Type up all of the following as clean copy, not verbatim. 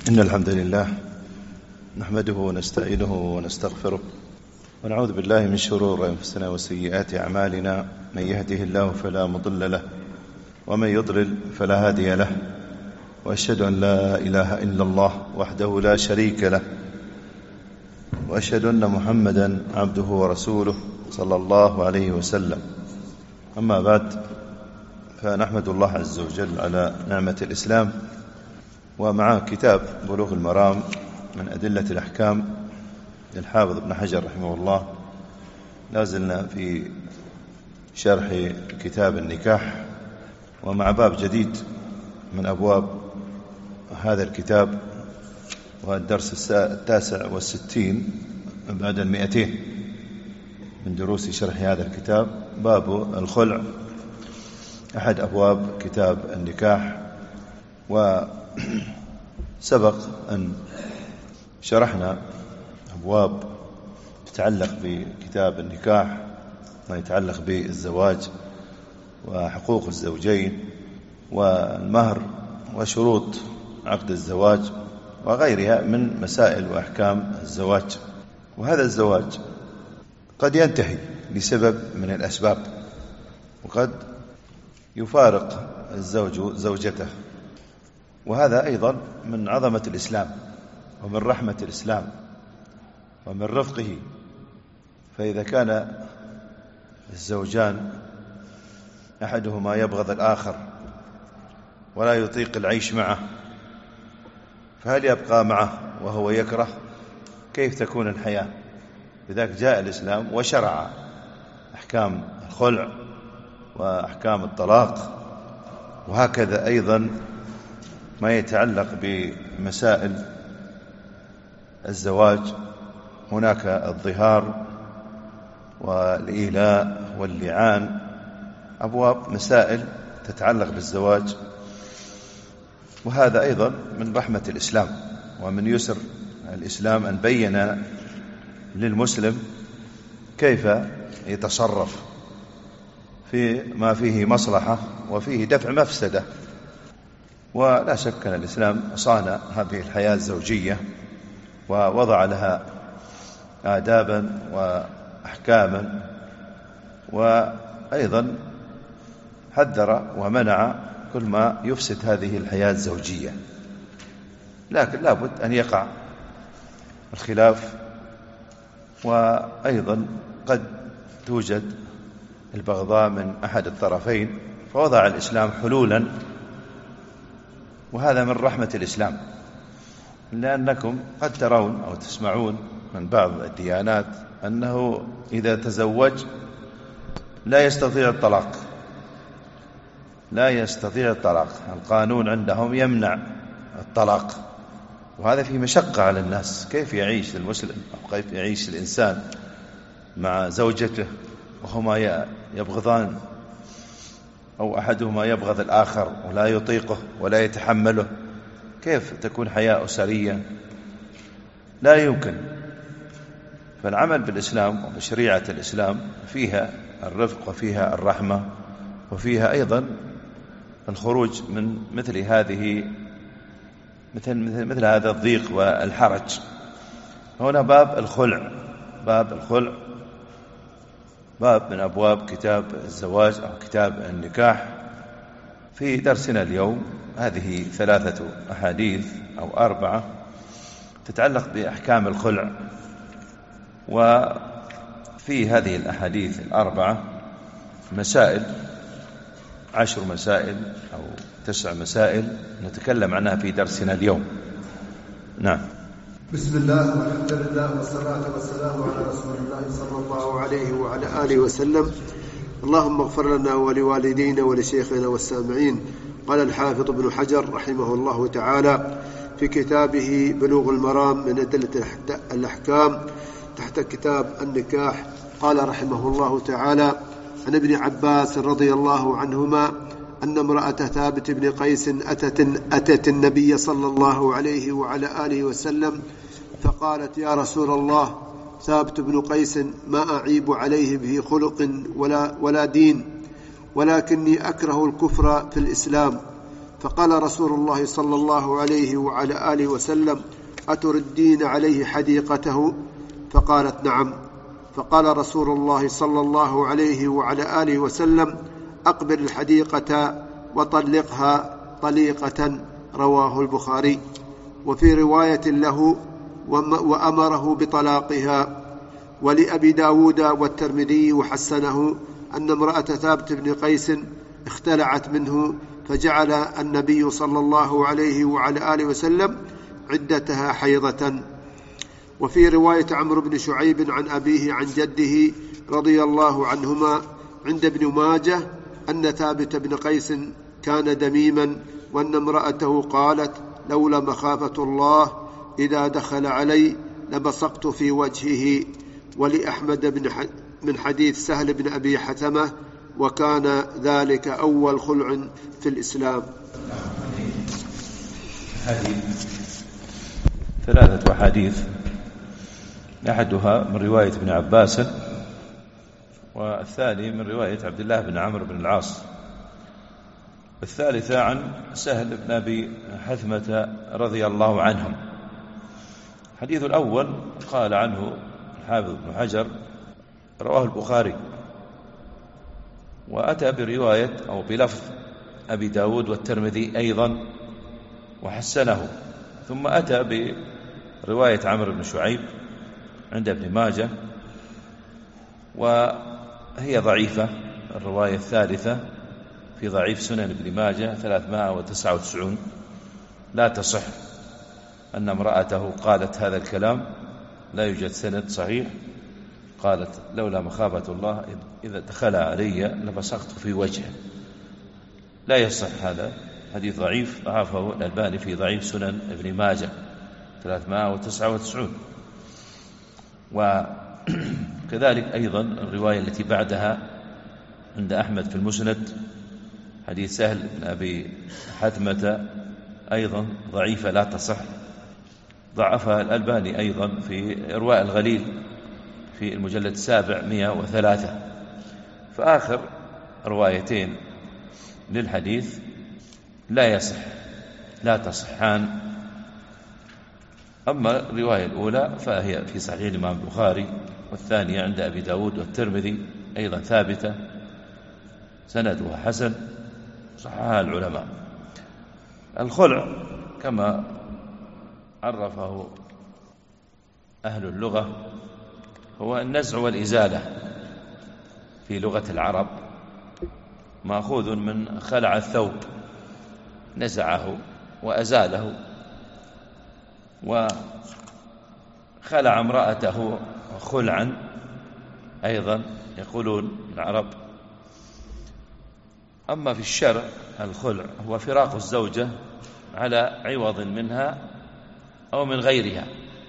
إن الحمد لله نحمده ونستعينه ونستغفره ونعوذ بالله من شرور أنفسنا وسيئات أعمالنا. من يهده الله فلا مضل له ومن يضلل فلا هادي له، وأشهد أن لا إله إلا الله وحده لا شريك له، وأشهد أن محمدا عبده ورسوله صلى الله عليه وسلم. أما بعد، فنحمد الله عز وجل على نعمة الإسلام، ومعه كتاب بلوغ المرام من أدلة الأحكام للحافظ ابن حجر رحمه الله. لازلنا في شرح كتاب النكاح، ومع باب جديد من أبواب هذا الكتاب، والدرس 69 بعد 200 من دروس شرح هذا الكتاب، باب الخلع، أحد أبواب كتاب النكاح. وسبق أن شرحنا أبواب تتعلق بكتاب النكاح، ما يتعلق بالزواج وحقوق الزوجين والمهر وشروط عقد الزواج وغيرها من مسائل وأحكام الزواج. وهذا الزواج قد ينتهي لسبب من الأسباب، وقد يفارق الزوج زوجته، وهذا أيضا من عظمة الإسلام ومن رحمة الإسلام ومن رفقه. فإذا كان الزوجان أحدهما يبغض الآخر ولا يطيق العيش معه، فهل يبقى معه وهو يكره؟ كيف تكون الحياة؟ لذلك جاء الإسلام وشرع أحكام الخلع وأحكام الطلاق، وهكذا أيضا ما يتعلق بمسائل الزواج. هناك الظهار والإيلاء واللعان، أبواب مسائل تتعلق بالزواج. وهذا أيضا من رحمة الإسلام ومن يسر الإسلام أن بين للمسلم كيف يتصرف في ما فيه مصلحة وفيه دفع مفسدة. ولا شك أن الإسلام صان هذه الحياة الزوجية ووضع لها آدابا وأحكاما، وأيضا حذر ومنع كل ما يفسد هذه الحياة الزوجية. لكن لابد أن يقع الخلاف، وأيضا قد توجد البغضاء من أحد الطرفين، فوضع الإسلام حلولا، وهذا من رحمة الإسلام. لأنكم قد ترون أو تسمعون من بعض الديانات أنه إذا تزوج لا يستطيع الطلاق، لا يستطيع الطلاق، القانون عندهم يمنع الطلاق، وهذا فيه مشقة على الناس. كيف يعيش المسلم أو كيف يعيش الإنسان مع زوجته وهما يبغضان، أو أحدهما يبغض الآخر ولا يطيقه ولا يتحمله؟ كيف تكون حياة أسرية؟ لا يمكن. فالعمل بالإسلام وبشريعة الإسلام فيها الرفق وفيها الرحمة، وفيها أيضا الخروج من مثل هذا الضيق والحرج. هنا باب الخلع، باب الخلع باب من أبواب كتاب الزواج أو كتاب النكاح. في درسنا اليوم هذه 3 أحاديث أو 4 تتعلق بأحكام الخلع. وفي هذه الأحاديث 4 مسائل، 10 مسائل أو 9 مسائل نتكلم عنها في درسنا اليوم. نعم. بسم الله والحمد لله والصلاة والسلام على رسول الله صلى الله عليه وعلى آله وسلم. اللهم اغفر لنا ولوالدينا ولشيخنا والسامعين. قال الحافظ ابن حجر رحمه الله تعالى في كتابه بلوغ المرام من أدلة الأحكام تحت كتاب النكاح، قال رحمه الله تعالى: عن ابن عباس رضي الله عنهما أن امرأة ثابت بن قيس أتت النبي صلى الله عليه وعلى آله وسلم فقالت: يا رسول الله، ثابت بن قيس ما أعيب عليه به خلق ولا دين، ولكني أكره الكفر في الإسلام، فقال رسول الله صلى الله عليه وعلى آله وسلم: أتردين عليه حديقته؟ فقالت: نعم. فقال رسول الله صلى الله عليه وعلى آله وسلم: أقبل الحديقة وطلقها طليقة. رواه البخاري. وفي رواية له: وأمره بطلاقها. ولأبي داود والترمذي وحسنه أن امرأة ثابت بن قيس اختلعت منه، فجعل النبي صلى الله عليه وعلى آله وسلم عدتها حيضة. وفي رواية عمرو بن شعيب عن أبيه عن جده رضي الله عنهما عند ابن ماجه أن ثابت بن قيس كان دميما، وأن امرأته قالت: لولا مخافة الله إذا دخل علي لبصقت في وجهه. ولأحمد من حديث سهل بن أبي حثمة: وكان ذلك أول خلع في الإسلام. ثلاثة أحاديث، أحدها من رواية ابن عباس، والثاني من رواية عبد الله بن عمرو بن العاص، والثالثة عن سهل بن أبي حثمة رضي الله عنهم. الحديث الأول قال عنه الحافظ بن حجر: رواه البخاري، وأتى برواية أو بلفظ أبي داود والترمذي أيضا وحسنه، ثم أتى برواية عمرو بن شعيب عند ابن ماجه، وهي ضعيفة. الرواية الثالثة في ضعيف سنن ابن ماجه 399 لا تصح، أن امرأته قالت هذا الكلام، لا يوجد سند صحيح. قالت: لولا مخافة الله إذا دخل علي لبصقت في وجهه. لا يصح هذا، حديث ضعيف، ضعفه الألباني في ضعيف سنن ابن ماجه 399. وكذلك أيضا الرواية التي بعدها عند أحمد في المسند، حديث سهل بن أبي حثمة، أيضا ضعيفة لا تصح، ضعفها الألباني أيضا في إرواء الغليل في المجلد 703. فآخر روايتين للحديث لا تصحان. أما الرواية الأولى فهي في صحيح الإمام البخاري، والثانية عند أبي داود والترمذي أيضا ثابتة، سندها حسن، صححها العلماء. الخلع كما عرفه أهل اللغة هو النزع والإزالة في لغة العرب، مأخوذ من خلع الثوب، نزعه وأزاله. وخلع امرأته خلعا أيضا يقولون العرب. أما في الشرع الخلع هو فراق الزوجة على عوض منها أو من غيرها،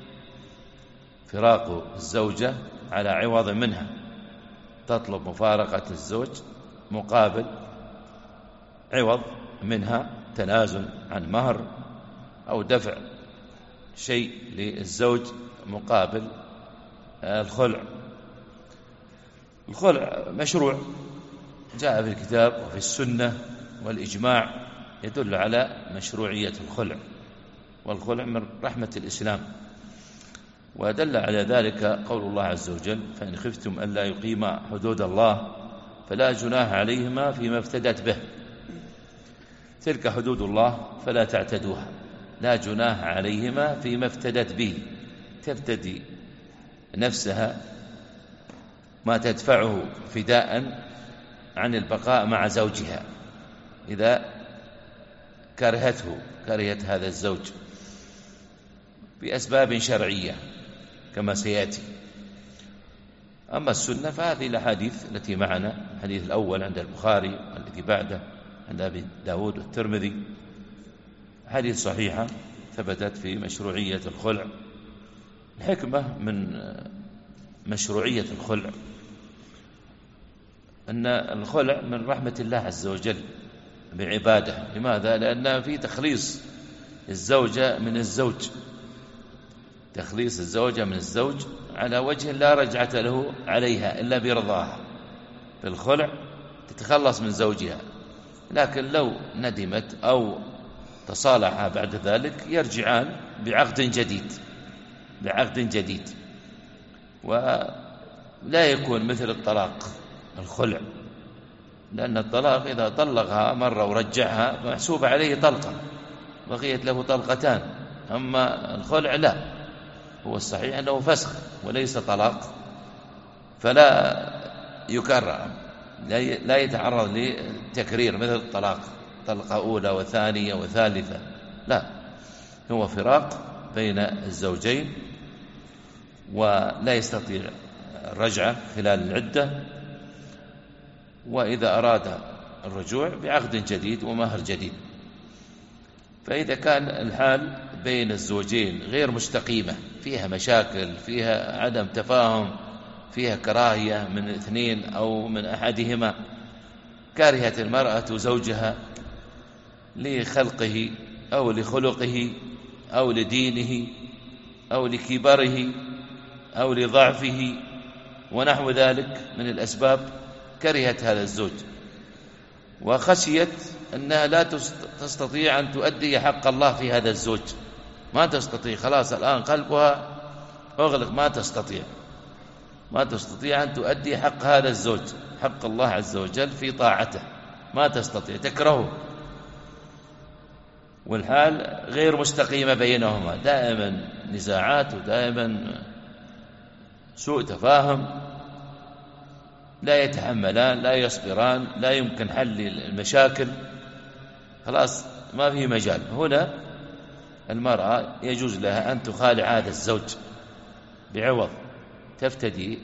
فراق الزوجة على عوض منها، تطلب مفارقة الزوج مقابل عوض منها، تنازل عن مهر أو دفع شيء للزوج مقابل الخلع. الخلع مشروع، جاء في الكتاب وفي السنة والإجماع يدل على مشروعية الخلع، والخلع من رحمة الإسلام. ودل على ذلك قول الله عز وجل: فإن خفتم ألا يقيما حدود الله فلا جناح عليهما فيما افتدت به. تلك حدود الله فلا تعتدوها، لا جناح عليهما فيما افتدت به. تفتدي نفسها ما تدفعه فداء عن البقاء مع زوجها إذا كرهت هذا الزوج بأسباب شرعية كما سيأتي. أما السنة فهذه الأحاديث التي معنا، الحديث الأول عند البخاري الذي بعده عند أبي داود والترمذي، حديث صحيحة ثبتت في مشروعية الخلع. الحكمة من مشروعية الخلع أن الخلع من رحمة الله عز وجل بعباده. لماذا؟ لأن في تخليص الزوجة من الزوج، تخليص الزوجة من الزوج على وجه لا رجعة له عليها إلا برضاها. بالخلع تتخلص من زوجها لكن لو ندمت أو تصالحا بعد ذلك يرجعان بعقد جديد، ولا يكون مثل الطلاق الخلع، لأن الطلاق إذا طلقها مرة ورجعها محسوب عليه طلقة، بقيت له طلقتان. أما الخلع لا، هو الصحيح أنه فسخ وليس طلاق، فلا يكرر، لا يتعرض لتكرير مثل الطلاق، طلقة أولى وثانية وثالثة، لا، هو فراق بين الزوجين، ولا يستطيع الرجعة خلال العدة، وإذا أراد الرجوع بعقد جديد ومهر جديد. فإذا كان الحال بين الزوجين غير مستقيمة، فيها مشاكل، فيها عدم تفاهم، فيها كراهية من اثنين أو من أحدهما، كارهة المرأة زوجها لخلقه أو لخلقه أو لدينه أو لكبره أو لضعفه ونحو ذلك من الأسباب، كرهت هذا الزوج وخشيت أنها لا تستطيع أن تؤدي حق الله في هذا الزوج، ما تستطيع، خلاص الآن قلبها أغلق، ما تستطيع أن تؤدي حق هذا الزوج، حق الله عز وجل في طاعته، ما تستطيع، تكرهه، والحال غير مستقيمة بينهما، دائما نزاعات ودائما سوء تفاهم، لا يتحملان، لا يصبران، لا يمكن حل المشاكل، خلاص ما في مجال. هنا المرأة يجوز لها أن تخالع هذا الزوج بعوض تفتدي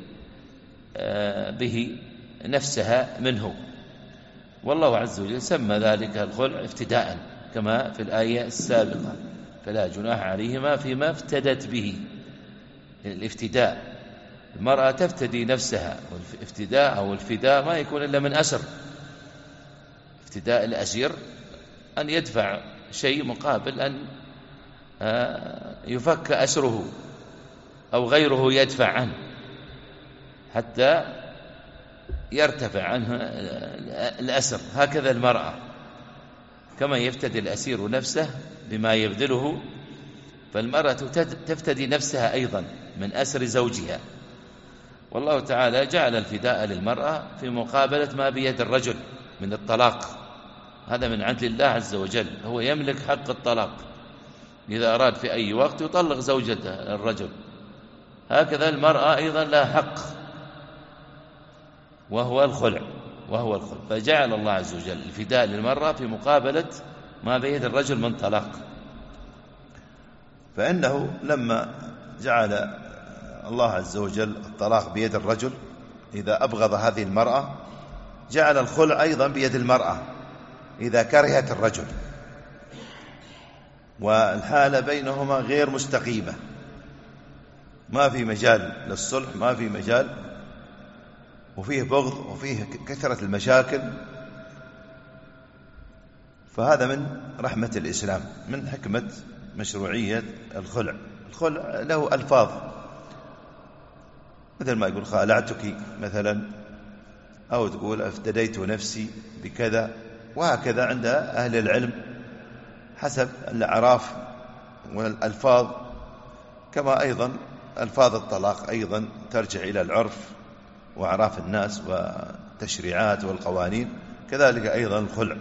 به نفسها منه، والله عز وجل سمى ذلك الخلع افتداء كما في الآية السابقة، فلا جناح عليهما فيما افتدت به. الافتداء، المرأة تفتدي نفسها، والافتداء أو الفداء ما يكون إلا من أسر. افتداء الأسير أن يدفع شيء مقابل أن يفك أسره أو غيره يدفع عنه حتى يرتفع عنه الأسر. هكذا المرأة كما يفتدي الأسير نفسه بما يبذله، فالمرأة تفتدي نفسها أيضا من أسر زوجها. والله تعالى جعل الفداء للمرأة في مقابلة ما بيد الرجل من الطلاق، هذا من عدل الله عز وجل، هو يملك حق الطلاق، إذا أراد في أي وقت يطلق زوجته الرجل، هكذا المرأة أيضا لها حق وهو الخلع. فجعل الله عز وجل الفداء للمرأة في مقابلة ما بيد الرجل من طلاق. فإنه لما جعل الله عز وجل الطلاق بيد الرجل إذا أبغض هذه المرأة، جعل الخلع أيضا بيد المرأة إذا كرهت الرجل، والحالة بينهما غير مستقيمة، ما في مجال للصلح، ما في مجال، وفيه بغض وفيه كثرة المشاكل. فهذا من رحمة الإسلام، من حكمة مشروعية الخلع. الخلع له ألفاظ، مثل ما يقول خالعتك مثلا، أو تقول افتديت نفسي بكذا، وهكذا عند أهل العلم حسب الأعراف والألفاظ. كما أيضا ألفاظ الطلاق أيضا ترجع إلى العرف وأعراف الناس والتشريعات والقوانين، كذلك أيضا الخلع.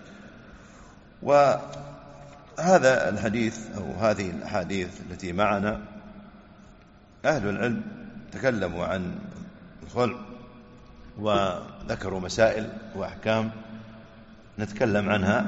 وهذا الحديث أو هذه الأحاديث التي معنا أهل العلم تكلموا عن الخلع وذكروا مسائل وأحكام نتكلم عنها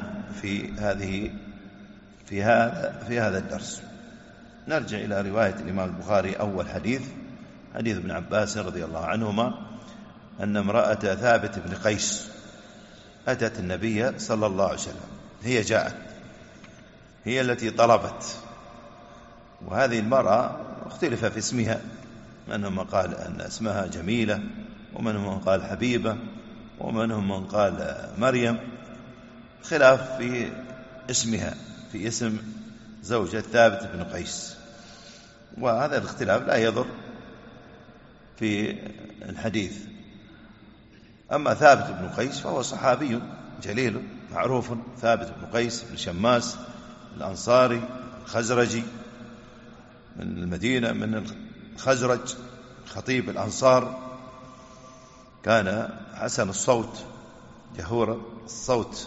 في هذا الدرس. نرجع إلى رواية الإمام البخاري. أول حديث ابن عباس رضي الله عنهما أن امرأة ثابت بن قيس أتت النبي صلى الله عليه وسلم، هي جاءت، هي التي طلبت. وهذه المرأة اختلف في اسمها، منهم من قال أن اسمها جميلة، ومنهم من قال حبيبة، ومنهم من قال مريم، خلاف في اسمها، في اسم زوجة ثابت بن قيس، وهذا الاختلاف لا يضر في الحديث. أما ثابت بن قيس فهو صحابي جليل معروف ثابت بن قيس بن شماس الأنصاري الخزرجي من المدينة، من الخزرج، خطيب الأنصار، كان حسن الصوت جهور الصوت،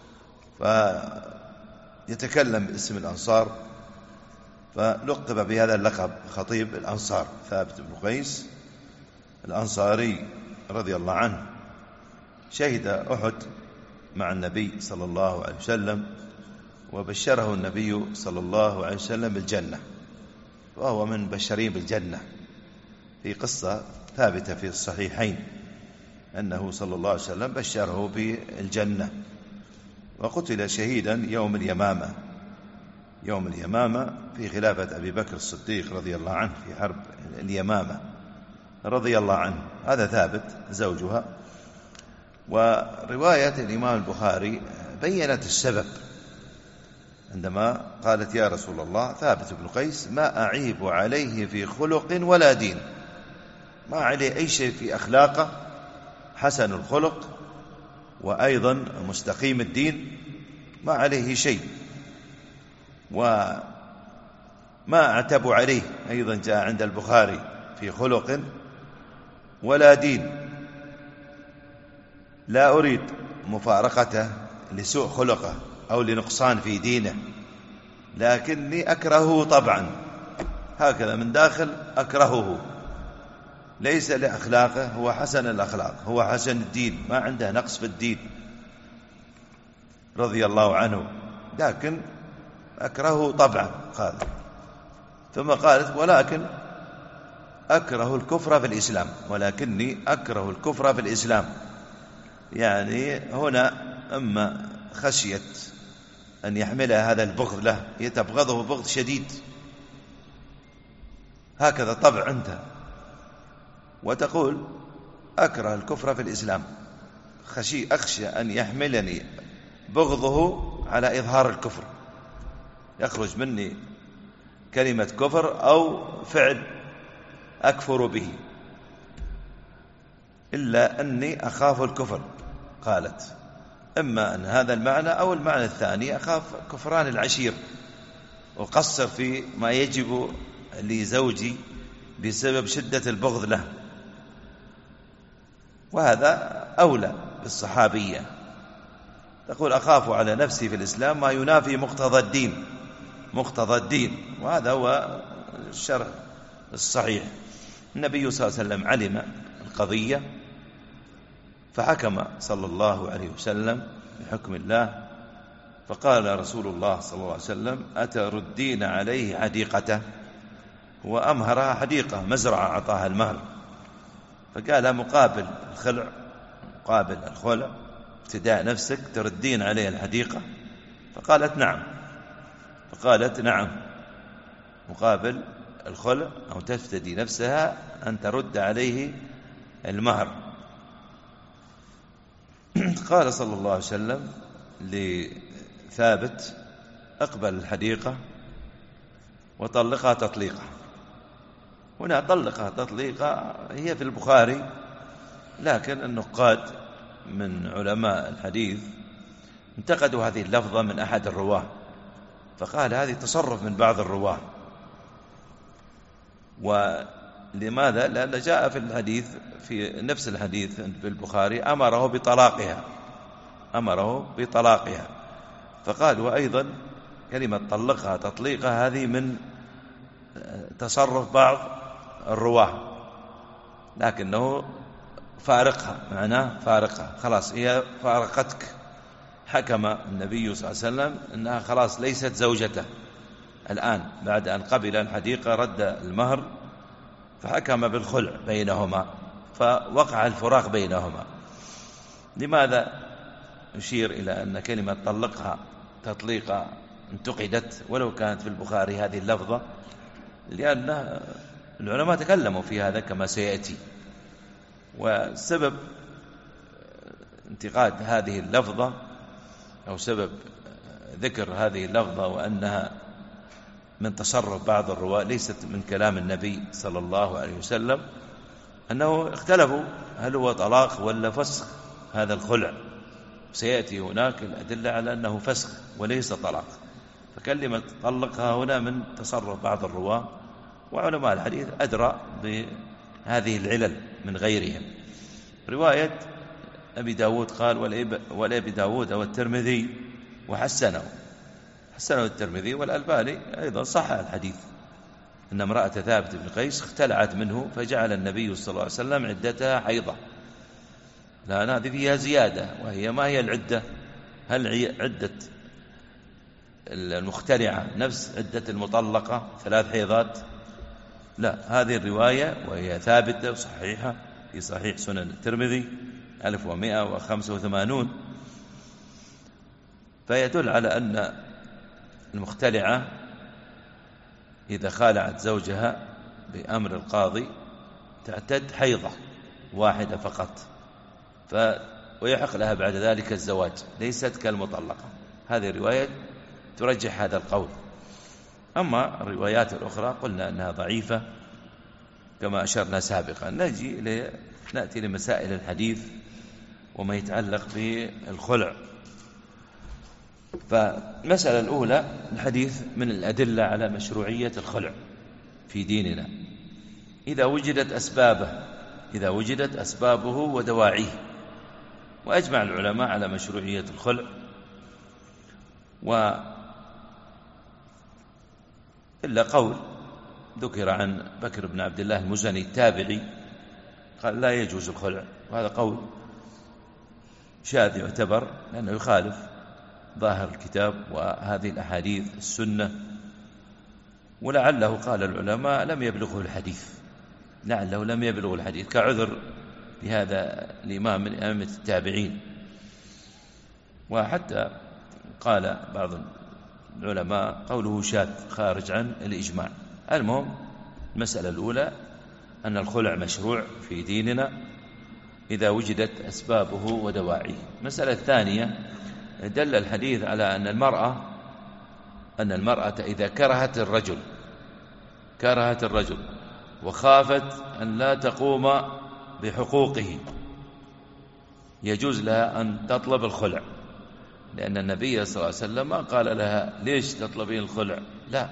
فيتكلم باسم الأنصار، فلقب بهذا اللقب خطيب الأنصار ثابت بن قيس الأنصاري رضي الله عنه. شهد أحد مع النبي صلى الله عليه وسلم، وبشره النبي صلى الله عليه وسلم بالجنة، وهو من بشرين بالجنة، في قصة ثابتة في الصحيحين أنه صلى الله عليه وسلم بشره بالجنة. وقتل شهيدا يوم اليمامة، يوم اليمامة في خلافة أبي بكر الصديق رضي الله عنه في حرب اليمامة رضي الله عنه. هذا ثابت زوجها. ورواية الإمام البخاري بيّنت السبب عندما قالت يا رسول الله ثابت بن قيس ما أعيب عليه في خلق ولا دين، ما عليه أي شيء في أخلاقه، حسن الخلق وأيضا مستقيم الدين، ما عليه شيء، وما أعتب عليه أيضا جاء عند البخاري في خلق ولا دين، لا أريد مفارقته لسوء خلقه أو لنقصان في دينه، لكني أكرهه طبعا، هكذا من داخل أكرهه، ليس لأخلاقه، هو حسن الأخلاق، هو حسن الدين، ما عنده نقص في الدين رضي الله عنه، لكن أكرهه طبعا. قال ثم قالت ولكن أكره الكفر في الإسلام، ولكني أكره الكفر في الإسلام، يعني هنا أما خشية أن يحملها هذا البغض له، يتبغضه بغض شديد، هكذا طبع عندها، وتقول أكره الكفر في الإسلام، أخشى أن يحملني بغضه على إظهار الكفر، يخرج مني كلمة كفر أو فعل أكفر به، إلا أني أخاف الكفر. قالت إما أن هذا المعنى أو المعنى الثاني، أخاف كفران العشير وقصر في ما يجب لزوجي بسبب شدة البغض له، وهذا أولى بالصحابية. تقول أخاف على نفسي في الإسلام ما ينافي مقتضى الدين، وهذا هو الشرع الصحيح. النبي صلى الله عليه وسلم علم القضية فحكم صلى الله عليه وسلم بحكم الله، فقال رسول الله صلى الله عليه وسلم أتردين عليه حديقته، وأمهرها حديقة مزرعة أعطاها المهر، فقال مقابل الخلع ابتداء نفسك تردين عليه الحديقة، فقالت نعم مقابل الخلع أو تفتدي نفسها أن ترد عليه المهر. قال صلى الله عليه وسلم لثابت أقبل الحديقة وطلقها تطليقة. هنا طلقها تطليقة هي في البخاري، لكن النقاد من علماء الحديث انتقدوا هذه اللفظة من أحد الرواه، فقال هذه تصرف من بعض الرواه. ولماذا؟ لأن جاء في الحديث في نفس الحديث في البخاري أمره بطلاقها، فقال وأيضا كلمة طلقها تطليقها هذه من تصرف بعض الرواه، لكنه فارقها، معناه فارقها، خلاص هي فارقتك. حكم النبي صلى الله عليه وسلم أنها خلاص ليست زوجته الآن، بعد أن قبل الحديقة رد المهر، فحكم بالخلع بينهما، فوقع الفراق بينهما. لماذا نشير إلى أن كلمة طلقها تطليقا انتقدت ولو كانت في البخاري هذه اللفظة؟ لأن العلماء تكلموا في هذا كما سيأتي، وسبب انتقاد هذه اللفظة أو سبب ذكر هذه اللفظة وأنها من تصرف بعض الرواة ليست من كلام النبي صلى الله عليه وسلم، أنه اختلفوا هل هو طلاق ولا فسخ هذا الخلع وسيأتي هناك الأدلة على أنه فسخ وليس طلاق. فكلمة طلقها هنا من تصرف بعض الرواة، وعلماء الحديث أدرى بهذه العلل من غيرهم. رواية أبي داود قال والأبي داود والترمذي وحسنه الترمذي والألباني أيضا صح الحديث أن امرأة ثابت بن قيس اختلعت منه فجعل النبي صلى الله عليه وسلم عدتها حيضة. لا، هذه فيها زيادة، وهي ما هي العدة؟ هل عدة المختلعة نفس عدة المطلقة 3 حيضات؟ لا، هذه الرواية وهي ثابتة وصحيحة في صحيح سنن الترمذي 1185، فيدل على أن المختلعة إذا خالعت زوجها بأمر القاضي تعتد حيضة واحدة فقط، ويحق لها بعد ذلك الزواج، ليست كالمطلقة. هذه الرواية ترجح هذا القول. أما الروايات الأخرى قلنا أنها ضعيفة كما أشرنا سابقا. نأتي لمسائل الحديث وما يتعلق بالخلع. فالمسألة الأولى، الحديث من الأدلة على مشروعية الخلع في ديننا إذا وجدت أسبابه ودواعيه. وأجمع العلماء على مشروعية الخلع، إلا قول ذكر عن بكر بن عبد الله المزني التابعي قال لا يجوز الخلع، وهذا قول شاذ يعتبر لأنه يخالف ظاهر الكتاب وهذه الأحاديث السنة، ولعله قال العلماء لم يبلغه الحديث كعذر بهذا الإمام من أئمة التابعين. وحتى قال بعض العلماء قوله شاذ خارج عن الإجماع. المهم المسألة الأولى أن الخلع مشروع في ديننا إذا وجدت أسبابه ودواعيه. المسألة الثانية، دل الحديث على أن المرأة إذا كرهت الرجل وخافت أن لا تقوم بحقوقه يجوز لها أن تطلب الخلع، لأن النبي صلى الله عليه وسلم ما قال لها ليش تطلبين الخلع، لا،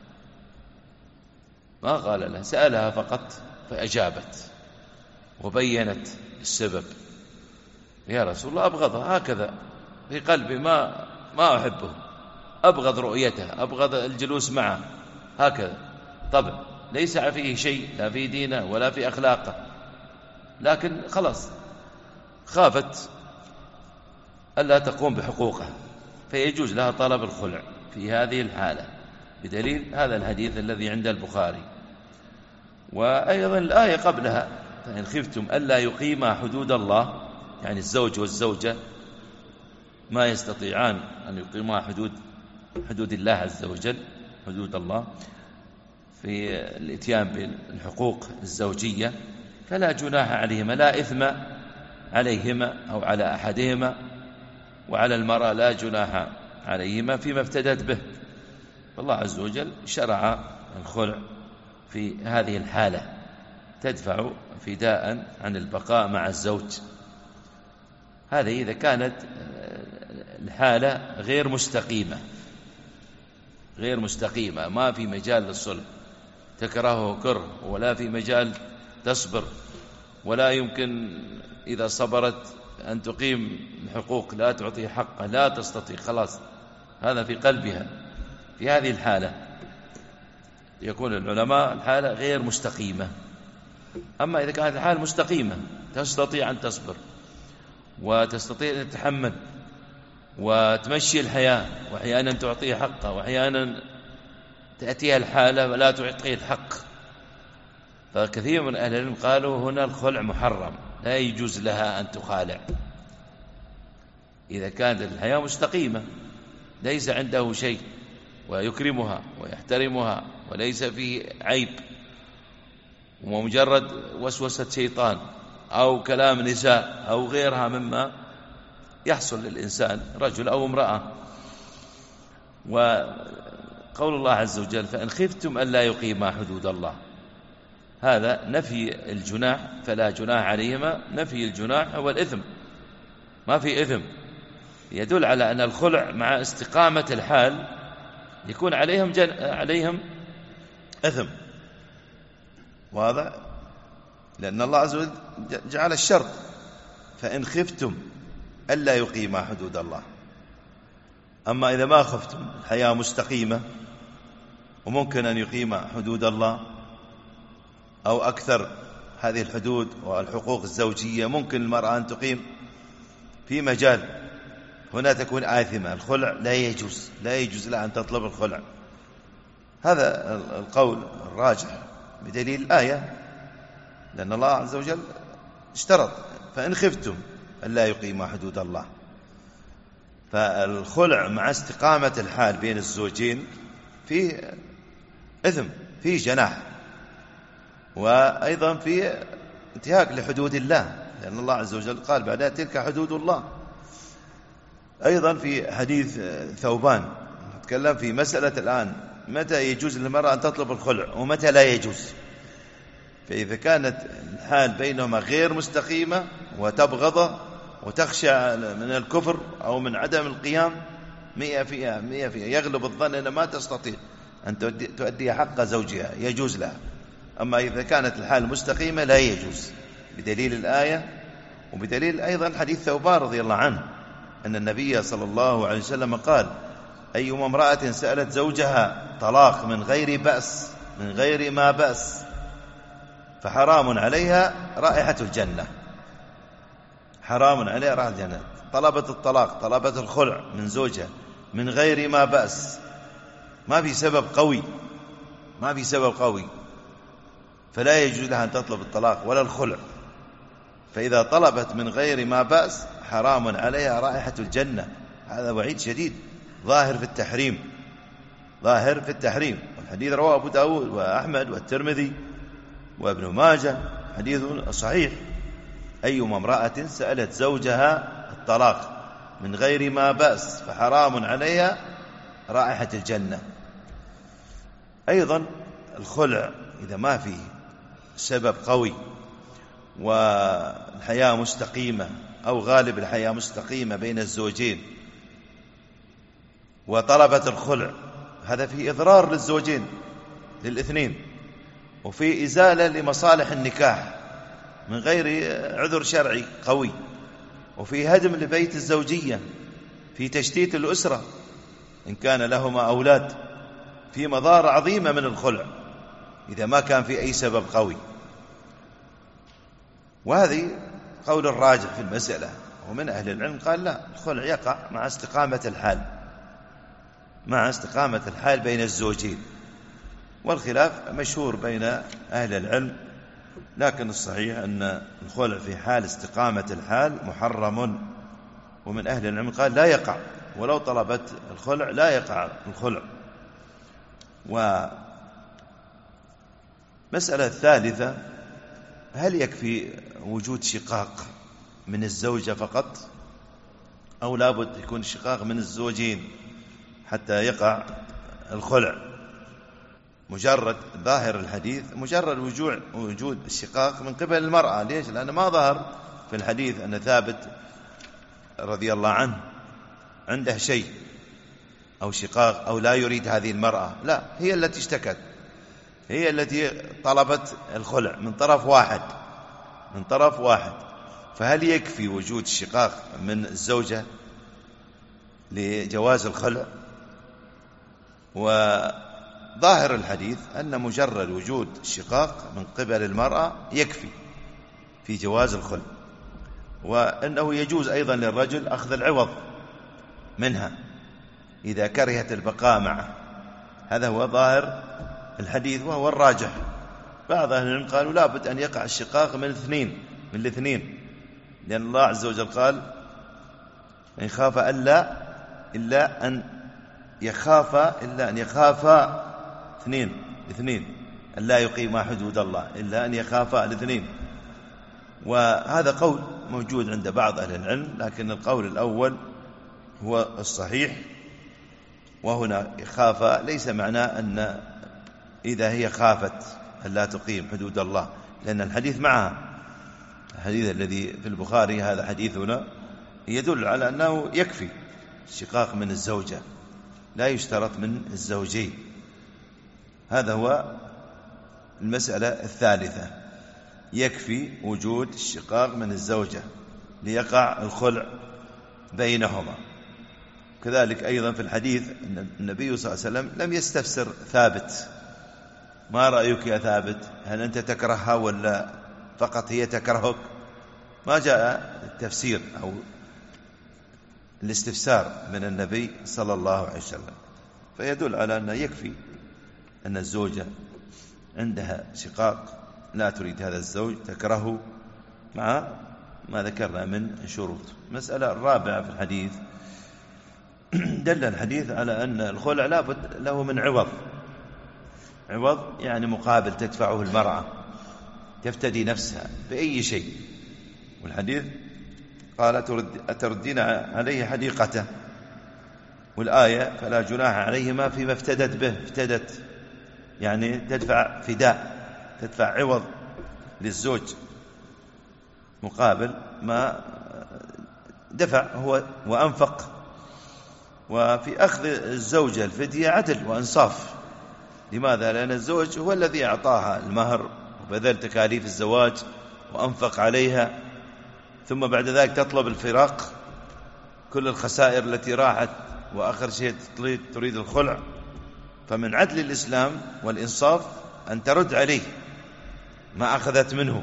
ما قال لها، سألها فقط فأجابت وبينت السبب. يا رسول الله أبغضها هكذا في قلبي، ما أحبه، أبغض رؤيته، أبغض الجلوس معه هكذا. طبعا ليس فيه شيء لا في دينه ولا في أخلاقه، لكن خلاص خافت ألا تقوم بحقوقها فيجوز لها طلب الخلع في هذه الحالة بدليل هذا الحديث الذي عند البخاري. وأيضا الآية قبلها فإن خفتم ألا يقيما حدود الله، يعني الزوج والزوجة ما يستطيعان أن يقيما حدود الله عز وجل، حدود الله في الاتيان بالحقوق الزوجية، فلا جناح عليهما، لا إثم عليهما أو على أحدهما، وعلى المرأة لا جناح عليهما فيما افتدت به. والله عز وجل شرع الخلع في هذه الحالة تدفع فداء عن البقاء مع الزوج. هذا إذا كانت الحالة غير مستقيمة، ما في مجال للصلح، تكرهه كره، ولا في مجال تصبر، ولا يمكن إذا صبرت أن تقيم الحقوق، لا تعطي حقه، لا تستطيع، خلاص هذا في قلبها. في هذه الحالة يكون العلماء الحالة غير مستقيمة. أما إذا كانت الحالة مستقيمة تستطيع أن تصبر وتستطيع أن تتحمل وتمشي الحياة، وأحيانا تعطيه حقه، وأحيانا تأتيها الحالة ولا تعطيه الحق. فكثير من أهل العلم قالوا هنا الخلع محرم، لا يجوز لها أن تخالع إذا كانت الحياة مستقيمة، ليس عنده شيء ويكرمها ويحترمها وليس فيه عيب، ومجرد وسوسة شيطان أو كلام نساء أو غيرها مما يحصل للإنسان رجل أو امرأة. وقول الله عز وجل فإن خفتم ألا يقيما حدود الله، هذا نفي الجناح، فلا جناح عليهما، نفي الجناح هو الإثم، ما في إثم يدل على أن الخلع مع استقامة الحال يكون عليهم إثم. وهذا لأن الله عز وجل جعل الشرط: فإن خفتم ألا يقيما حدود الله. أما إذا ما خفتم، الحياة مستقيمة وممكن أن يقيم حدود الله أو أكثر هذه الحدود والحقوق الزوجية، ممكن المرأة أن تقيم في مجال هنا تكون آثمة. الخلع لا يجوز لها أن تطلب الخلع. هذا القول الراجح بدليل الآية، لأن الله عز وجل اشترط: فإن خفتم ألا يقيما حدود الله. فالخلع مع استقامة الحال بين الزوجين فيه إثم، فيه جناح، وأيضا فيه انتهاك لحدود الله، لأن الله عز وجل قال بعدها: تلك حدود الله. أيضا في حديث ثوبان نتكلم في مسألة الآن متى يجوز للمرأة أن تطلب الخلع ومتى لا يجوز. فإذا كانت الحال بينهما غير مستقيمة وتبغضه وتخشى من الكفر أو من عدم القيام 100%، يغلب الظن أنها ما تستطيع أن تؤدي حق زوجها، يجوز لها. أما إذا كانت الحال مستقيمة لا يجوز، بدليل الآية وبدليل أيضا حديث ثوبان رضي الله عنه أن النبي صلى الله عليه وسلم قال: أيما امرأة سألت زوجها طلاق من غير بأس، من غير ما بأس، فحرام عليها رائحة الجنة. حرام عليها رائحة الجنة. طلبت الطلاق، طلبت الخلع من زوجها من غير ما بأس، ما في سبب قوي، فلا يجوز لها أن تطلب الطلاق ولا الخلع. فإذا طلبت من غير ما بأس حرام عليها رائحة الجنة. هذا وعيد شديد ظاهر في التحريم. والحديث رواه أبو داود وأحمد والترمذي وابن ماجه، حديث صحيح: أيما امرأة سألت زوجها الطلاق من غير ما بأس فحرام عليها رائحة الجنة. أيضا الخلع إذا ما فيه سبب قوي والحياة مستقيمة أو غالب الحياة مستقيمة بين الزوجين وطلبت الخلع، هذا فيه إضرار للزوجين للاثنين، وفي إزالة لمصالح النكاح من غير عذر شرعي قوي، وفي هدم لبيت الزوجية، في تشتيت الأسرة إن كان لهما أولاد، في مضار عظيمة من الخلع إذا ما كان في أي سبب قوي. وهذه قول الراجح في المسألة. ومن أهل العلم قال لا، الخلع يقع مع استقامة الحال بين الزوجين. والخلاف مشهور بين أهل العلم، لكن الصحيح أن الخلع في حال استقامة الحال محرم. ومن أهل العلم قال لا يقع، ولو طلبت الخلع لا يقع الخلع. ومسألة الثالثة: هل يكفي وجود شقاق من الزوجة فقط، أو لابد يكون شقاق من الزوجين حتى يقع الخلع؟ مجرد ظاهر الحديث مجرد وجود الشقاق من قبل المرأة. ليش؟ لأن ما ظهر في الحديث أن ثابت رضي الله عنه عنده شيء أو شقاق أو لا يريد هذه المرأة، لا، هي التي اشتكت، هي التي طلبت الخلع من طرف واحد. فهل يكفي وجود الشقاق من الزوجة لجواز الخلع؟ وظاهر الحديث أن مجرد وجود الشقاق من قبل المرأة يكفي في جواز الخلع، وأنه يجوز أيضا للرجل أخذ العوض منها إذا كرهت البقاء معه. هذا هو ظاهر الحديث وهو الراجح. بعض أهل العلم قالوا لا بد أن يقع الشقاق من الاثنين، لأن الله عز وجل قال: إن خاف إلا أن يخافا اثنين أن لا يقيما حدود الله إلا أن يخافا الاثنين. وهذا قول موجود عند بعض أهل العلم، لكن القول الأول هو الصحيح. وهنا خافا ليس معناه أن إذا هي خافت أن لا تقيم حدود الله، لأن الحديث معها، الحديث الذي في البخاري هذا حديثنا يدل على أنه يكفي الشقاق من الزوجة، لا يشترط من الزوجين. هذا هو المسألة الثالثة، يكفي وجود الشقاق من الزوجة ليقع الخلع بينهما. كذلك أيضا في الحديث أن النبي صلى الله عليه وسلم لم يستفسر ثابت: ما رأيك يا ثابت؟ هل أنت تكرهها ولا فقط هي تكرهك؟ ما جاء التفسير أو الاستفسار من النبي صلى الله عليه وسلم، فيدل على أنه يكفي أن الزوجة عندها شقاق لا تريد هذا الزوج، تكرهه، مع ما ذكرنا من شروط. المسألة الرابعة في الحديث، دل الحديث على أن الخلع لابد له من عوض. عوض يعني مقابل تدفعه المرأة، تفتدي نفسها بأي شيء. والحديث قال: أتردين عليه حديقته، والآية: فلا جناح عليهما فيما افتدت به. افتدت يعني تدفع فداء، تدفع عوض للزوج مقابل ما دفع هو وأنفق. وفي أخذ الزوجة الفدية عدل وإنصاف. لماذا؟ لأن الزوج هو الذي أعطاها المهر وبذل تكاليف الزواج وأنفق عليها، ثم بعد ذلك تطلب الفراق، كل الخسائر التي راحت، وآخر شيء تريد الخلع. فمن عدل الإسلام والإنصاف أن ترد عليه ما أخذت منه.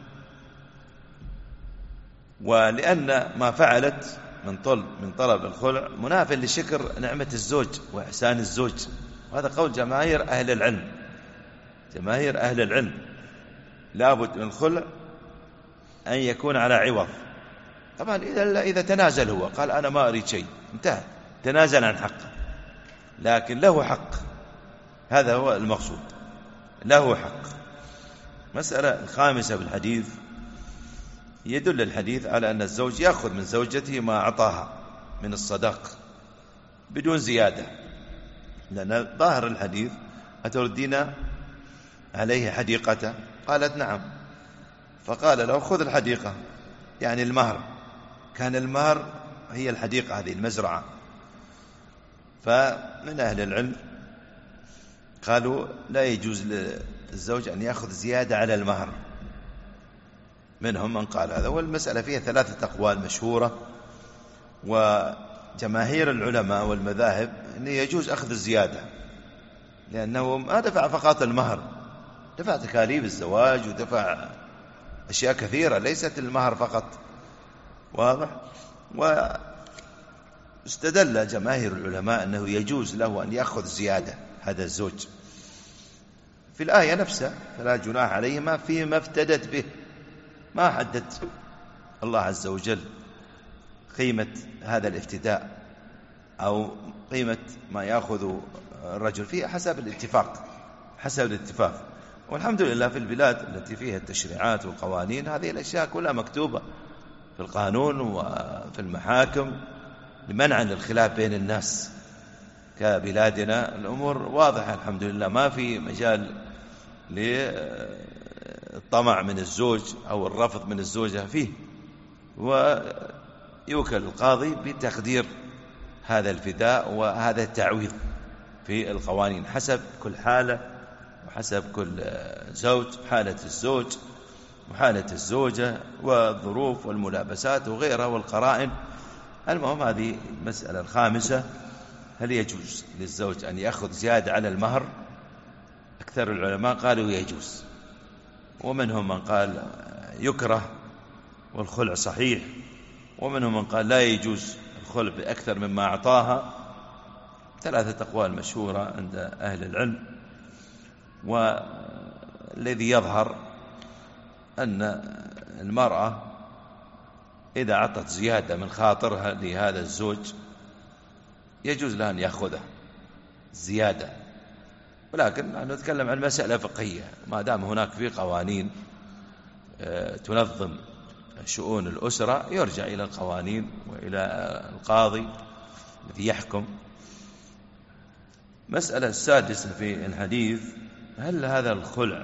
ولأن ما فعلت من طلب الخلع مناف لشكر نعمة الزوج وإحسان الزوج، وهذا قول جماهير أهل العلم. جماهير أهل العلم لابد من الخلع أن يكون على عوض. طبعا إذا تنازل، هو قال أنا ما أريد شيء، انتهى، تنازل عن حقه، لكن له حق، هذا هو المقصود، له حق. مسألة الخامسة بالحديث، يدل الحديث على أن الزوج يأخذ من زوجته ما أعطاها من الصداق بدون زيادة، لأن ظاهر الحديث: أتردين عليه حديقته؟ قالت: نعم. فقال له: خذ الحديقة، يعني المهر. كان المهر هي الحديقة هذه، المزرعة. فمن أهل العلم قالوا لا يجوز للزوج أن يأخذ زيادة على المهر، منهم من قال هذا. والمسألة فيها 3 أقوال مشهورة، وجماهير العلماء والمذاهب أن يجوز أخذ الزيادة، لأنه ما دفع فقط المهر، دفع تكاليف الزواج ودفع أشياء كثيرة، ليست المهر فقط. واضح؟ واستدل جماهير العلماء أنه يجوز له أن يأخذ زيادة هذا الزوج في الآية نفسها: فلا جناح عليهما فيما افتدت به. ما حدد الله عز وجل قيمة هذا الافتداء أو قيمة ما يأخذ الرجل فيه، حسب الاتفاق. والحمد لله في البلاد التي فيها التشريعات والقوانين هذه الأشياء كلها مكتوبة في القانون وفي المحاكم لمنع الخلاف بين الناس. كبلادنا الأمور واضحة الحمد لله، ما في مجال للطمع من الزوج أو الرفض من الزوجة فيه، ويوكل القاضي بتقدير هذا الفداء وهذا التعويض في القوانين حسب كل حالة وحسب كل زوج، حالة الزوج وحالة الزوجة والظروف والملابسات وغيرها والقرائن. المهم هذه المسألة الخامسة: هل يجوز للزوج أن يأخذ زيادة على المهر؟ أكثر العلماء قالوا يجوز، ومنهم من قال يكره والخلع صحيح، ومنهم من قال لا يجوز الخلع بأكثر مما أعطاها. 3 أقوال مشهورة عند أهل العلم، والذي يظهر أن المرأة إذا أعطت زيادة من خاطرها لهذا الزوج يجوز لها أن يأخذها زيادة، ولكن نحن نتكلم عن مسألة فقهية. ما دام هناك في قوانين تنظم شؤون الأسرة يرجع إلى القوانين وإلى القاضي الذي يحكم. مسألة السادسة في الحديث: هل هذا الخلع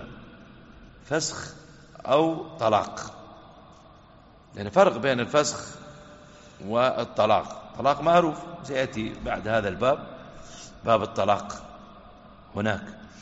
فسخ أو طلاق؟ لأن فرق بين الفسخ والطلاق. الطلاق معروف سيأتي بعد هذا الباب، باب الطلاق هناك.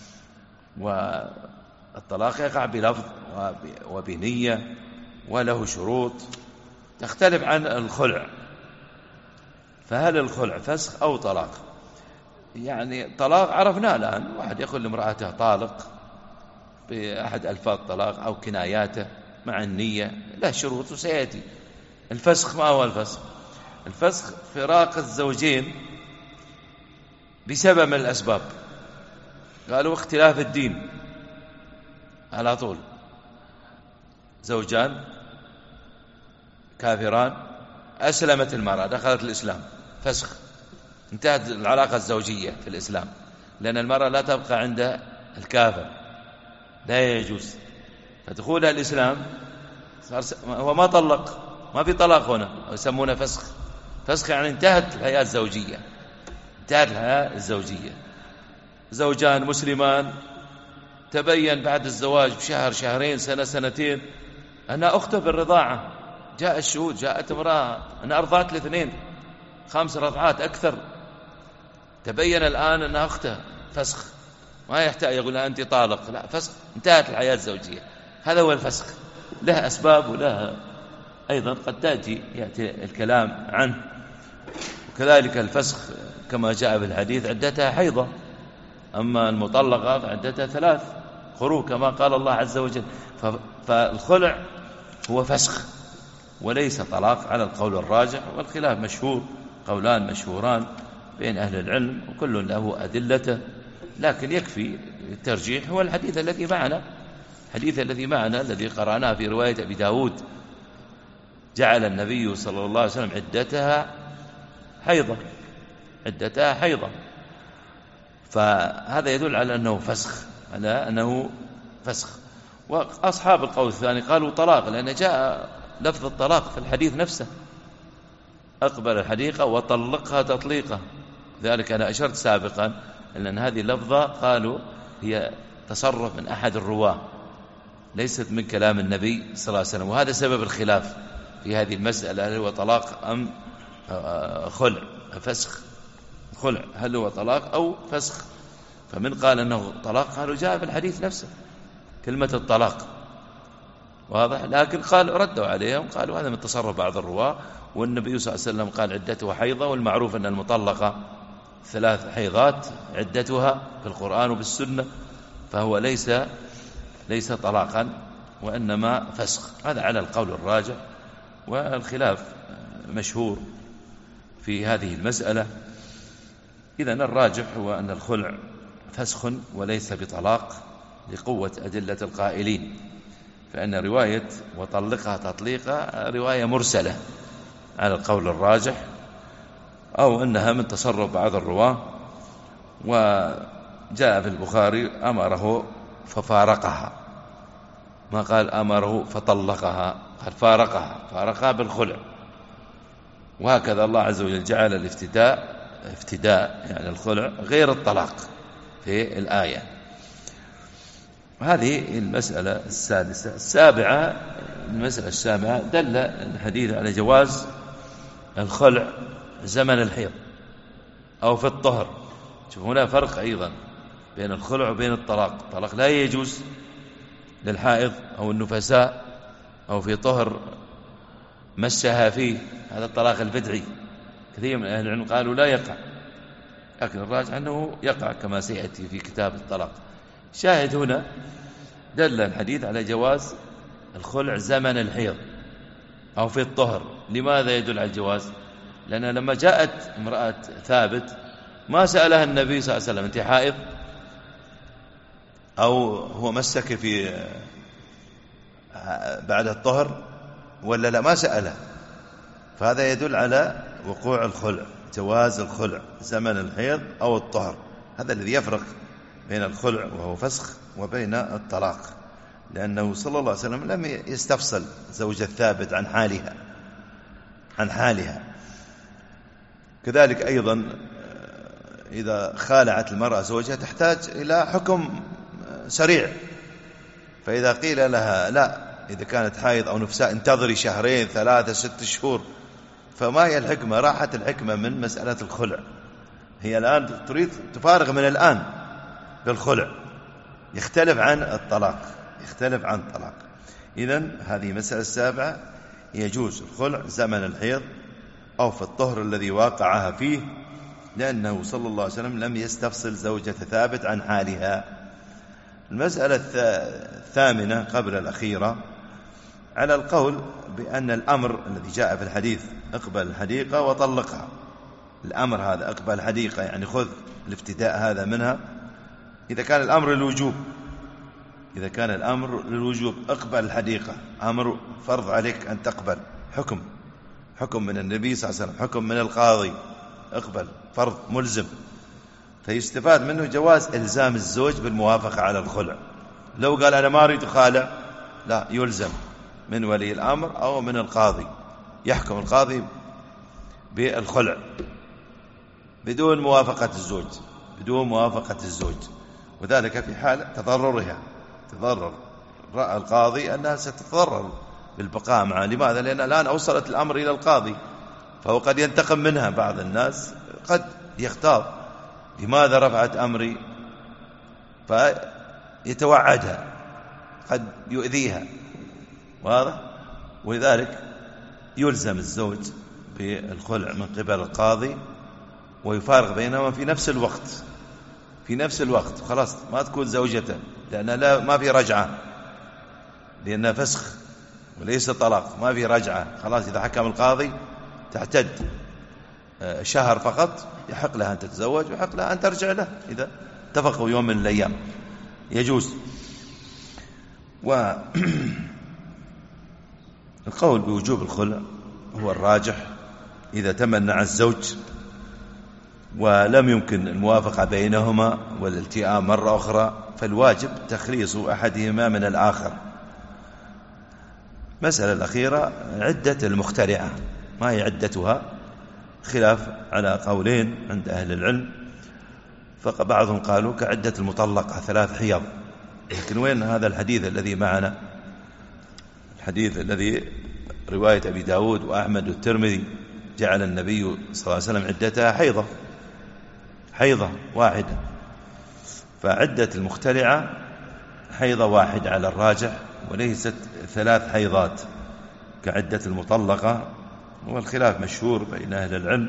والطلاق يقع بلفظ وبنية وله شروط تختلف عن الخلع. فهل الخلع فسخ أو طلاق؟ يعني طلاق عرفناه الآن، واحد يقول لامرأته طالق بأحد ألفاظ طلاق أو كناياته مع النية، له شروط وسيأتي. الفسخ ما هو الفسخ؟ الفسخ فراق الزوجين بسبب من الأسباب. قالوا اختلاف الدين على طول، زوجان كافران أسلمت المرأة دخلت الإسلام، فسخ، انتهت العلاقة الزوجية في الإسلام، لأن المرأة لا تبقى عند الكافر، لا يجوز. فدخولها الإسلام هو ما طلق، ما في طلاق هنا، يسمونه فسخ. فسخ يعني انتهت الحياة الزوجية، انتهت الحياة الزوجية. زوجان مسلمان تبين بعد الزواج بشهر شهرين سنة سنتين أنا أخته بالرضاعة، جاء الشهود، جاءت امرأة أنا أرضعت الاثنين 5 رضعات أكثر، تبين الآن أنها أخته، فسخ. ما يحتاج يقول أنت طالق، لا، فسخ، انتهت الحياة الزوجية. هذا هو الفسخ، له أسباب ولها أيضا قد يأتي الكلام عنه. وكذلك الفسخ كما جاء في الحديث عدتها حيضة، أما المطلقة فعدتها 3 قروء كما قال الله عز وجل. فالخلع هو فسخ وليس طلاق على القول الراجح، والخلاف مشهور، قولان مشهوران بين أهل العلم وكل له أدلته، لكن يكفي الترجيح هو الحديث الذي معنا، الحديث الذي معنا الذي قرأناه في رواية أبي داود: جعل النبي صلى الله عليه وسلم عدتها حيضة، عدتها حيضة. فهذا يدل على أنه فسخ، على أنه فسخ. وأصحاب القول الثاني قالوا طلاق، لأن جاء لفظ الطلاق في الحديث نفسه: أقبل الحديقة وطلقها تطليقة. ذلك أنا أشرت سابقا أن هذه اللفظة قالوا هي تصرف من أحد الرواة، ليست من كلام النبي صلى الله عليه وسلم. وهذا سبب الخلاف في هذه المسألة، هل هو طلاق أم خلع، فسخ، خلع، هل هو طلاق أو فسخ؟ فمن قال أنه طلاق قالوا جاء في الحديث نفسه كلمة الطلاق، واضح. لكن ردوا عليهم، قالوا هذا من تصرف بعض الرواة، والنبي صلى الله عليه وسلم قال عدتها حيضة، والمعروف أن المطلقة 3 حيضات عدتها في القرآن وبالسنة، فهو ليس طلاقا وإنما فسخ. هذا على القول الراجح، والخلاف مشهور في هذه المسألة. إذن الراجح هو أن الخلع فسخ وليس بطلاق لقوة أدلة القائلين، فإن رواية وطلقها تطليقا رواية مرسلة على القول الراجح، أو أنها من تصرف بعض الرواة. وجاء في البخاري أمره ففارقها، ما قال أمره فطلقها، قال فارقها بالخلع. وهكذا الله عز وجل جعل الافتداء يعني الخلع غير الطلاق في الآية. هذه المسألة السادسة. السابعة، المسألة السابعة، دل الحديث على جواز الخلع زمن الحيض أو في الطهر. شوف هنا فرق أيضا بين الخلع وبين الطلاق. الطلاق لا يجوز للحائض أو النفساء أو في طهر مسها فيه، هذا الطلاق البدعي. كثير من أهل العلم قالوا لا يقع، لكن الراجح أنه يقع كما سيأتي في كتاب الطلاق. شاهد هنا دل الحديث على جواز الخلع زمن الحيض أو في الطهر. لماذا يدل على الجواز؟ لأن لما جاءت امرأة ثابت ما سألها النبي صلى الله عليه وسلم أنت حائض أو هو مسك في بعد الطهر ولا لا، ما سأله. فهذا يدل على وقوع الخلع، جواز الخلع زمن الحيض أو الطهر. هذا الذي يفرق بين الخلع وهو فسخ وبين الطلاق، لأنه صلى الله عليه وسلم لم يستفصل زوجة ثابت عن حالها. كذلك أيضا إذا خالعت المرأة زوجها تحتاج إلى حكم سريع، فإذا قيل لها لا، إذا كانت حائض أو نفساء انتظري 2 3 6 شهور، فما هي الحكمة؟ راحت الحكمة من مسألة الخلع. هي الآن تريد تفارغ من الآن بالخلع، يختلف عن الطلاق، يختلف عن الطلاق. إذن هذه مسألة السابعة، يجوز الخلع زمن الحيض أو في الطهر الذي واقعها فيه، لأنه صلى الله عليه وسلم لم يستفصل زوجة ثابت عن حالها. المسألة الثامنة قبل الأخيرة، على القول بأن الأمر الذي جاء في الحديث اقبل الحديقة وطلقها، الأمر هذا اقبل الحديقة يعني خذ الافتداء هذا منها، إذا كان الأمر للوجوب، إذا كان الأمر للوجوب اقبل الحديقة، أمر فرض عليك أن تقبل، حكم من النبي صلى الله عليه وسلم، حكم من القاضي، اقبل، فرض ملزم، فيستفاد منه جواز إلزام الزوج بالموافقة على الخلع. لو قال أنا ما أريد خالع، لا، يلزم من ولي الأمر أو من القاضي، يحكم القاضي بالخلع بدون موافقة الزوج، بدون موافقة الزوج، وذلك في حال تضررها، تضرر، رأى القاضي أنها ستتضرر بالبقاء معه. لماذا؟ لأن الآن أوصلت الأمر إلى القاضي، فهو قد ينتقم منها. بعض الناس قد يختار لماذا رفعت أمري، فيتوعدها، قد يؤذيها، واضح؟ ولذلك يلزم الزوج بالخلع من قبل القاضي ويفارق بينهما في نفس الوقت، في نفس الوقت، خلاص ما تكون زوجته، لأن لا، ما في رجعة، لأنها فسخ وليس طلاق، ما في رجعة، خلاص إذا حكم القاضي تعتد شهر فقط، يحق لها أن تتزوج ويحق لها أن ترجع له إذا اتفقوا يوم من الأيام، يجوز. والقول بوجوب الخلع هو الراجح إذا تمنع الزوج ولم يمكن الموافقة بينهما والالتئام مرة أخرى، فالواجب تخليص أحدهما من الآخر. مسألة الأخيرة عدة المخترعة، ما هي عدتها؟ خلاف على قولين عند أهل العلم، فبعضهم قالوا كعدة المطلقة 3 حيض. لكن وين هذا الحديث الذي معنا؟ الحديث الذي رواية أبي داود وأحمد والترمذي، جعل النبي صلى الله عليه وسلم عدتها حيضة واحدة، فعدة المخترعة حيضة واحدة على الراجح، وليست 3 حيضات كعدة المطلقة، والخلاف مشهور بين أهل العلم.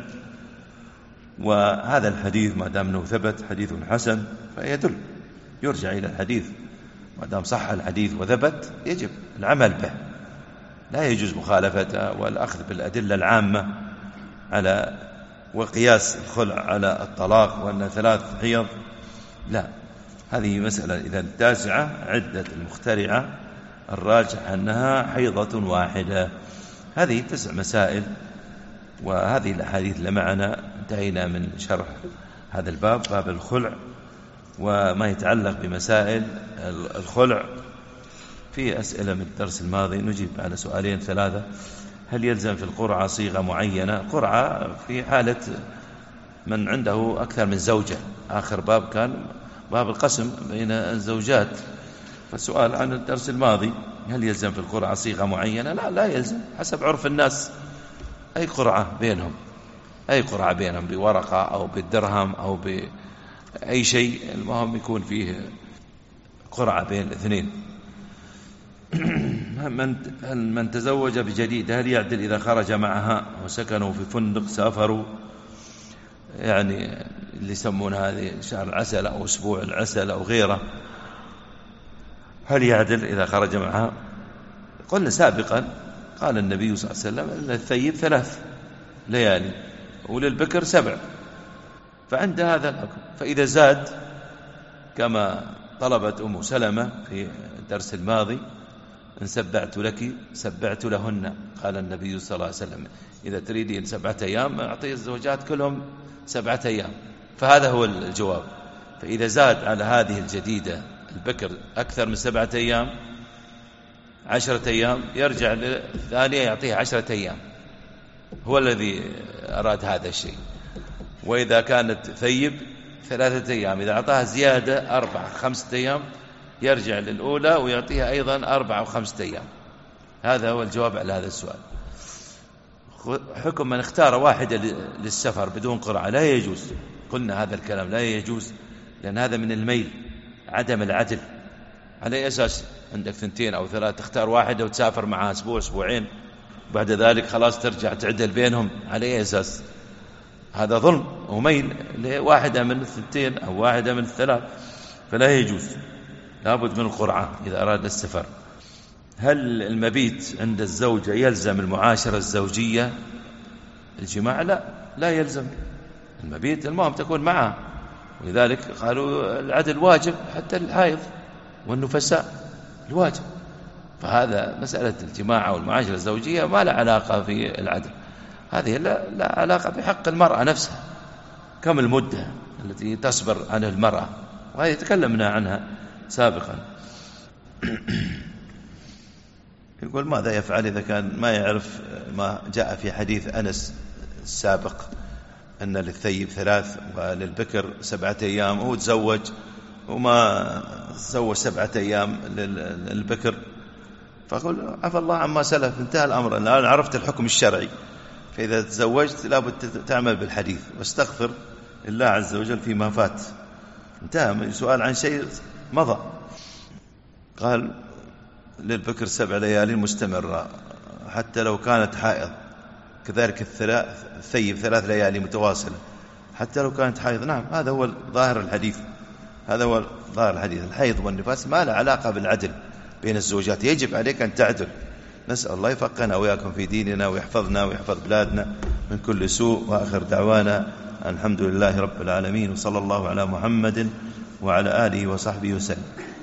وهذا الحديث ما دام أنه ثبت حديث حسن فيدل، يرجع إلى الحديث، ما دام صح الحديث وثبت يجب العمل به، لا يجوز مخالفته والأخذ بالأدلة العامة على وقياس الخلع على الطلاق وأن 3 حيض، لا. هذه مسألة. إذا التاسعة عدة المخترعة الراجح أنها حيضة واحدة. هذه 9 مسائل، وهذه الأحاديث اللي معنا انتهينا من شرح هذا الباب، باب الخلع وما يتعلق بمسائل الخلع. في أسئلة من الدرس الماضي نجيب على 2 3. هل يلزم في القرعة صيغة معينة؟ القرعة في حالة من عنده أكثر من زوجة، آخر باب كان باب القسم بين الزوجات، فالسؤال عن الدرس الماضي هل يلزم في القرعة صيغة معينة؟ لا يلزم، حسب عرف الناس، أي قرعة بينهم، أي قرعة بينهم بورقة أو بالدرهم أو بأي شيء، المهم يكون فيه قرعة بين الاثنين. من تزوج بجديدة هل يعدل إذا خرج معها وسكنوا في فندق سافروا، يعني اللي يسمون هذه شهر العسل أو أسبوع العسل أو غيره، هل يعدل إذا خرج معها؟ قلنا سابقا قال النبي صلى الله عليه وسلم أن الثيب 3 ليالي وللبكر 7، فعند هذا الحكم. فإذا زاد كما طلبت أم سلمة في الدرس الماضي، إن سبعت لك سبعت لهن، قال النبي صلى الله عليه وسلم إذا تريدين 7 أيام أعطي الزوجات كلهم 7 أيام، فهذا هو الجواب. فإذا زاد على هذه الجديدة البكر أكثر من 7 أيام 10 أيام، يرجع للثانية يعطيها 10 أيام، هو الذي أراد هذا الشيء. وإذا كانت ثيب 3 أيام، إذا أعطاها زيادة 4 5 أيام يرجع للأولى ويعطيها أيضا 4 و5 أيام. هذا هو الجواب على هذا السؤال. حكم من اختار واحدة للسفر بدون قرعة لا يجوز. قلنا هذا الكلام لا يجوز، لأن هذا من الميل، عدم العدل. على أي أساس عندك 2 أو 3 تختار واحدة وتسافر معها أسبوع أسبوعين، بعد ذلك خلاص ترجع تعدل بينهم؟ على أي أساس؟ هذا ظلم وميل لواحدة من 2 أو واحدة من 3، فلا يجوز، لابد من القرعة إذا أراد السفر. هل المبيت عند الزوجة يلزم المعاشرة الزوجية الجماع؟ لا يلزم المبيت، المهم تكون معه، ولذلك قالوا العدل واجب حتى الحائض والنفساء الواجب. فهذا مسألة الجماعة والمعاشرة الزوجية ما لا علاقة في العدل، هذه لا علاقة بحق المرأة نفسها. كم المدة التي تصبر عن المرأة، وهذه تكلمنا عنها سابقا. يقول ماذا يفعل إذا كان ما يعرف ما جاء في حديث أنس السابق أن للثيب 3 وللبكر 7 أيام، هو تزوج وما سوى 7 أيام للبكر، فقل عفى الله عما سلف، انتهى الأمر، الآن عرفت الحكم الشرعي، فإذا تزوجت لابد تعمل بالحديث واستغفر الله عز وجل فيما فات، انتهى سؤال عن شيء مضى. قال للبكر 7 ليال مستمرة حتى لو كانت حائض، كذلك الثيب 3 ليالي متواصلة حتى لو كانت حائض. نعم، هذا هو ظاهر الحديث، هذا هو ظاهر الحديث. الحيض والنفاس ما له علاقة بالعدل بين الزوجات، يجب عليك أن تعدل. نسأل الله يفقهنا وإياكم في ديننا ويحفظنا ويحفظ بلادنا من كل سوء. وآخر دعوانا الحمد لله رب العالمين، وصلى الله على محمد وعلى آله وصحبه وسلم.